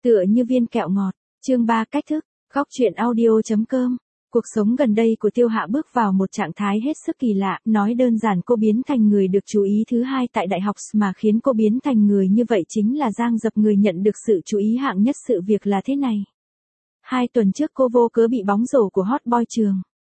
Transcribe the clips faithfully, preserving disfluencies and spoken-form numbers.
Tựa như viên kẹo ngọt, chương ba cách thức, góc truyện audio.com. Cuộc sống gần đây của Tiêu Hạ bước vào một trạng thái hết sức kỳ lạ, nói đơn giản cô biến thành người được chú ý thứ hai tại đại học mà khiến cô biến thành người như vậy chính là Giang Dập, người nhận được sự chú ý hạng nhất. Sự việc là thế này. Hai tuần trước cô vô cớ bị bóng rổ của hot boy trường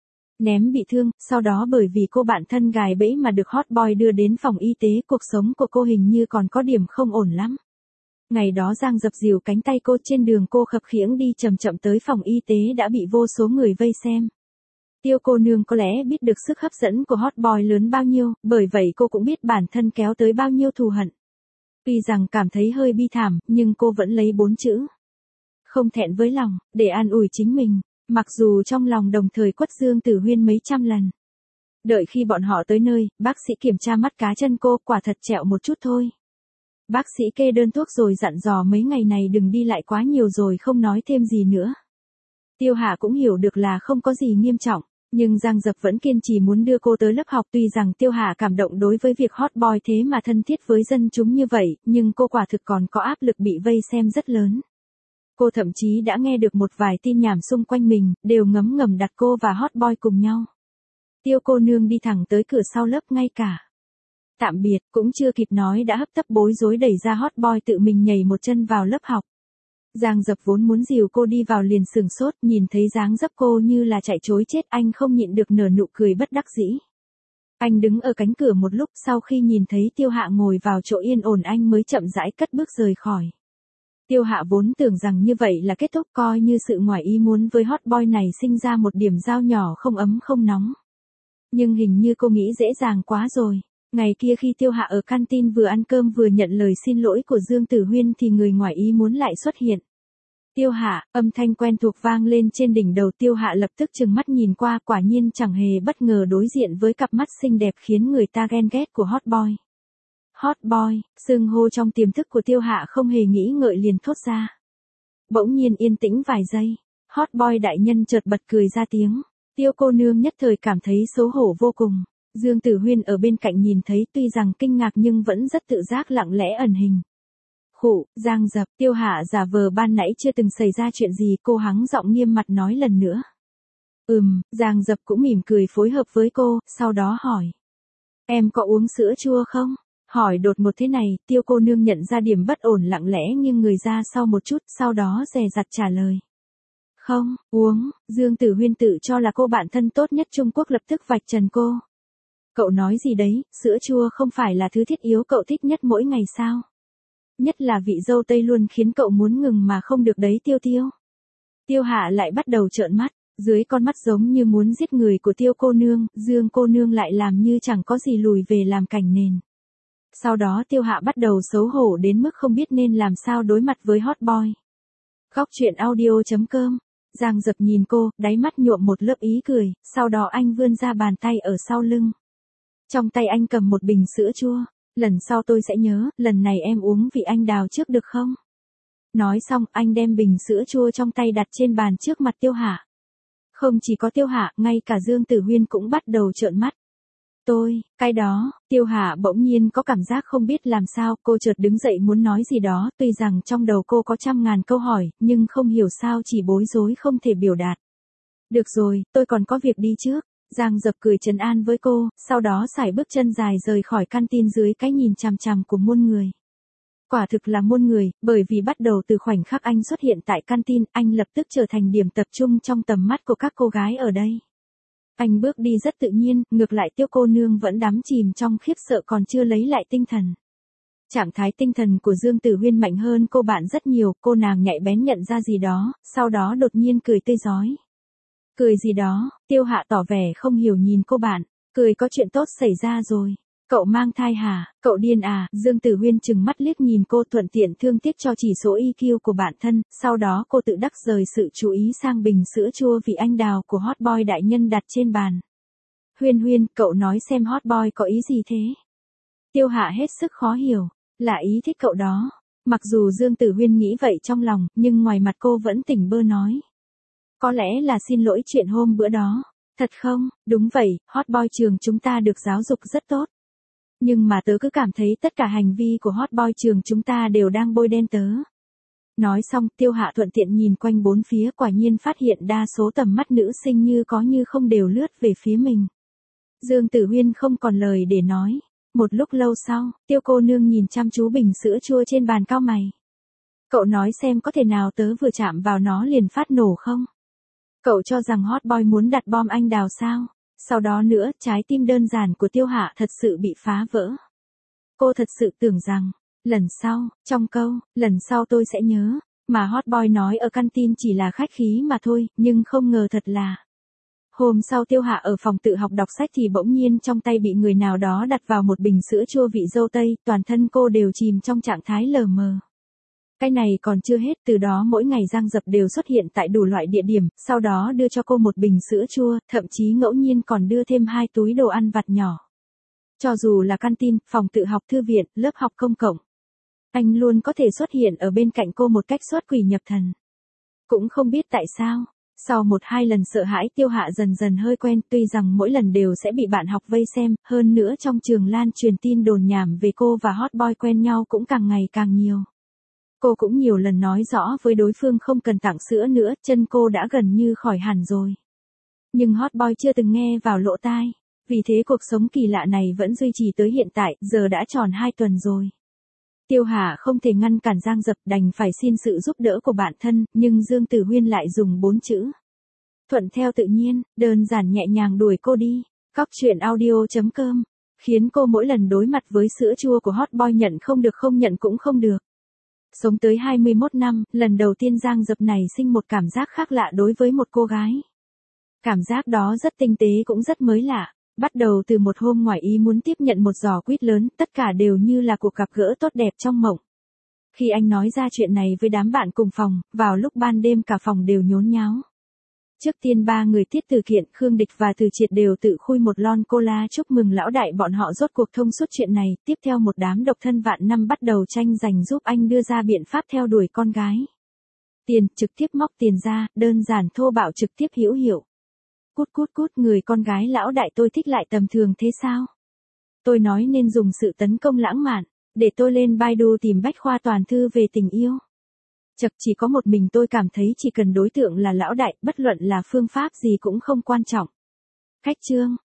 ném bị thương, sau đó bởi vì cô bạn thân gài bẫy mà được hot boy đưa đến phòng y tế. Cuộc sống của cô hình như còn có điểm không ổn lắm. Ngày đó Giang Dập dìu cánh tay cô, trên đường cô khập khiễng đi chậm chậm tới phòng y tế đã bị vô số người vây xem. Tiêu cô nương có lẽ biết được sức hấp dẫn của hot boy lớn bao nhiêu, bởi vậy cô cũng biết bản thân kéo tới bao nhiêu thù hận. Tuy rằng cảm thấy hơi bi thảm, nhưng cô vẫn lấy bốn chữ không thẹn với lòng để an ủi chính mình, mặc dù trong lòng đồng thời quất Dương Tử Huyên mấy trăm lần. Đợi khi bọn họ tới nơi, bác sĩ kiểm tra mắt cá chân cô, quả thật trẹo một chút thôi. Bác sĩ kê đơn thuốc rồi dặn dò mấy ngày này đừng đi lại quá nhiều rồi không nói thêm gì nữa. Tiêu Hạ cũng hiểu được là không có gì nghiêm trọng, nhưng Giang Dập vẫn kiên trì muốn đưa cô tới lớp học. Tuy rằng Tiêu Hạ cảm động đối với việc hot boy thế mà thân thiết với dân chúng như vậy, nhưng cô quả thực còn có áp lực bị vây xem rất lớn. Cô thậm chí đã nghe được một vài tin nhảm xung quanh mình, đều ngấm ngầm đặt cô và hot boy cùng nhau. Tiêu cô nương đi thẳng tới cửa sau lớp, ngay cả tạm biệt cũng chưa kịp nói đã hấp tấp bối rối đẩy ra hot boy, tự mình nhảy một chân vào lớp học. Giang Dập vốn muốn dìu cô đi vào liền sửng sốt, nhìn thấy dáng dấp cô như là chạy trối chết, anh không nhịn được nở nụ cười bất đắc dĩ. Anh đứng ở cánh cửa một lúc, sau khi nhìn thấy Tiêu Hạ ngồi vào chỗ yên ổn anh mới chậm rãi cất bước rời khỏi. Tiêu Hạ vốn tưởng rằng như vậy là kết thúc, coi như sự ngoài ý muốn với hot boy này sinh ra một điểm dao nhỏ không ấm không nóng. Nhưng hình như cô nghĩ dễ dàng quá rồi. Ngày kia khi Tiêu Hạ ở canteen vừa ăn cơm vừa nhận lời xin lỗi của Dương Tử Huyên thì người ngoài ý muốn lại xuất hiện. Tiêu Hạ, âm thanh quen thuộc vang lên trên đỉnh đầu. Tiêu Hạ lập tức trừng mắt nhìn qua, quả nhiên chẳng hề bất ngờ đối diện với cặp mắt xinh đẹp khiến người ta ghen ghét của hot boy. Hot boy, xưng hô trong tiềm thức của Tiêu Hạ không hề nghĩ ngợi liền thốt ra. Bỗng nhiên yên tĩnh vài giây, hot boy đại nhân chợt bật cười ra tiếng. Tiêu cô nương nhất thời cảm thấy xấu hổ vô cùng. Dương Tử Huyên ở bên cạnh nhìn thấy tuy rằng kinh ngạc nhưng vẫn rất tự giác lặng lẽ ẩn hình. Khụ, Giang Dập. Tiêu Hạ giả vờ ban nãy chưa từng xảy ra chuyện gì, cô hắng giọng nghiêm mặt nói lần nữa. Ừm, Giang Dập cũng mỉm cười phối hợp với cô, sau đó hỏi. Em có uống sữa chua không? Hỏi đột ngột thế này, Tiêu cô nương nhận ra điểm bất ổn, lặng lẽ nghiêng người ra sau một chút, sau đó dè dặt trả lời. Không, uống. Dương Tử Huyên tự cho là cô bạn thân tốt nhất Trung Quốc lập tức vạch trần cô. Cậu nói gì đấy, sữa chua không phải là thứ thiết yếu cậu thích nhất mỗi ngày sao? Nhất là vị dâu tây luôn khiến cậu muốn ngừng mà không được đấy Tiêu Tiêu. Tiêu Hạ lại bắt đầu trợn mắt, dưới con mắt giống như muốn giết người của Tiêu cô nương, Dương cô nương lại làm như chẳng có gì, lùi về làm cảnh nền. Sau đó Tiêu Hạ bắt đầu xấu hổ đến mức không biết nên làm sao đối mặt với hot boy. Góc truyện audio.com. Giang Dập nhìn cô, đáy mắt nhuộm một lớp ý cười, sau đó anh vươn ra bàn tay ở sau lưng. Trong tay anh cầm một bình sữa chua. Lần sau tôi sẽ nhớ, lần này em uống vị anh đào trước được không? Nói xong, anh đem bình sữa chua trong tay đặt trên bàn trước mặt Tiêu Hạ. Không chỉ có Tiêu Hạ, ngay cả Dương Tử Huyên cũng bắt đầu trợn mắt. Tôi, cái đó. Tiêu Hạ bỗng nhiên có cảm giác không biết làm sao, cô chợt đứng dậy muốn nói gì đó, tuy rằng trong đầu cô có trăm ngàn câu hỏi, nhưng không hiểu sao chỉ bối rối không thể biểu đạt. Được rồi, tôi còn có việc đi trước. Giang Dập cười trấn an với cô, sau đó sải bước chân dài rời khỏi canteen dưới cái nhìn chằm chằm của muôn người. Quả thực là muôn người, bởi vì bắt đầu từ khoảnh khắc anh xuất hiện tại canteen, anh lập tức trở thành điểm tập trung trong tầm mắt của các cô gái ở đây. Anh bước đi rất tự nhiên, ngược lại Tiêu cô nương vẫn đắm chìm trong khiếp sợ còn chưa lấy lại tinh thần. Trạng thái tinh thần của Dương Tử Huyên mạnh hơn cô bạn rất nhiều, cô nàng nhạy bén nhận ra gì đó, sau đó đột nhiên cười tươi rói. Cười gì đó? Tiêu Hạ tỏ vẻ không hiểu nhìn cô bạn, cười có chuyện tốt xảy ra rồi. Cậu mang thai hả? Cậu điên à? Dương Tử Huyên trừng mắt liếc nhìn cô, thuận tiện thương tiếc cho chỉ số i kiu của bản thân, sau đó cô tự đắc rời sự chú ý sang bình sữa chua vị anh đào của hot boy đại nhân đặt trên bàn. Huyên Huyên, cậu nói xem hot boy có ý gì thế? Tiêu Hạ hết sức khó hiểu, là ý thích cậu đó. Mặc dù Dương Tử Huyên nghĩ vậy trong lòng, nhưng ngoài mặt cô vẫn tỉnh bơ nói. Có lẽ là xin lỗi chuyện hôm bữa đó. Thật không? Đúng vậy, hot boy trường chúng ta được giáo dục rất tốt. Nhưng mà tớ cứ cảm thấy tất cả hành vi của hot boy trường chúng ta đều đang bôi đen tớ. Nói xong, Tiêu Hạ thuận tiện nhìn quanh bốn phía, quả nhiên phát hiện đa số tầm mắt nữ sinh như có như không đều lướt về phía mình. Dương Tử Huyên không còn lời để nói. Một lúc lâu sau, Tiêu cô nương nhìn chăm chú bình sữa chua trên bàn cau mày. Cậu nói xem có thể nào tớ vừa chạm vào nó liền phát nổ không? Cậu cho rằng hot boy muốn đặt bom anh đào sao? Sau đó nữa, trái tim đơn giản của Tiêu Hạ thật sự bị phá vỡ. Cô thật sự tưởng rằng, lần sau, trong câu, lần sau tôi sẽ nhớ, mà hot boy nói ở căn tin chỉ là khách khí mà thôi, nhưng không ngờ thật là. Hôm sau Tiêu Hạ ở phòng tự học đọc sách thì bỗng nhiên trong tay bị người nào đó đặt vào một bình sữa chua vị dâu tây, toàn thân cô đều chìm trong trạng thái lờ mờ. Cái này còn chưa hết, từ đó mỗi ngày Giang Dập đều xuất hiện tại đủ loại địa điểm, sau đó đưa cho cô một bình sữa chua, thậm chí ngẫu nhiên còn đưa thêm hai túi đồ ăn vặt nhỏ. Cho dù là căn tin, phòng tự học thư viện, lớp học công cộng, anh luôn có thể xuất hiện ở bên cạnh cô một cách xuất quỷ nhập thần. Cũng không biết tại sao, sau một hai lần sợ hãi Tiêu Hạ dần dần hơi quen, tuy rằng mỗi lần đều sẽ bị bạn học vây xem, hơn nữa trong trường lan truyền tin đồn nhảm về cô và hot boy quen nhau cũng càng ngày càng nhiều. Cô cũng nhiều lần nói rõ với đối phương không cần tặng sữa nữa, chân cô đã gần như khỏi hẳn rồi. Nhưng hot boy chưa từng nghe vào lỗ tai, vì thế cuộc sống kỳ lạ này vẫn duy trì tới hiện tại, giờ đã tròn hai tuần rồi. Tiêu Hạ không thể ngăn cản Giang Dập, đành phải xin sự giúp đỡ của bạn thân, nhưng Dương Tử Huyên lại dùng bốn chữ. Thuận theo tự nhiên, đơn giản nhẹ nhàng đuổi cô đi. Cóc truyện audio chấm com khiến cô mỗi lần đối mặt với sữa chua của hot boy nhận không được không nhận cũng không được. Sống tới hai mươi mốt năm, lần đầu tiên Giang Dập này sinh một cảm giác khác lạ đối với một cô gái. Cảm giác đó rất tinh tế cũng rất mới lạ. Bắt đầu từ một hôm ngoài ý muốn tiếp nhận một giỏ quýt lớn, tất cả đều như là cuộc gặp gỡ tốt đẹp trong mộng. Khi anh nói ra chuyện này với đám bạn cùng phòng, vào lúc ban đêm cả phòng đều nhốn nháo. Trước tiên ba người Tiết Từ Kiện, Khương Địch và Từ Triệt đều tự khui một lon cola chúc mừng lão đại bọn họ rốt cuộc thông suốt chuyện này, tiếp theo một đám độc thân vạn năm bắt đầu tranh giành giúp anh đưa ra biện pháp theo đuổi con gái. Tiền, trực tiếp móc tiền ra, đơn giản thô bạo trực tiếp hữu hiệu. Cút cút cút, người con gái lão đại tôi thích lại tầm thường thế sao? Tôi nói nên dùng sự tấn công lãng mạn, để tôi lên Baidu tìm bách khoa toàn thư về tình yêu. Chật, chỉ có một mình tôi cảm thấy chỉ cần đối tượng là lão đại, bất luận là phương pháp gì cũng không quan trọng. Khách chương.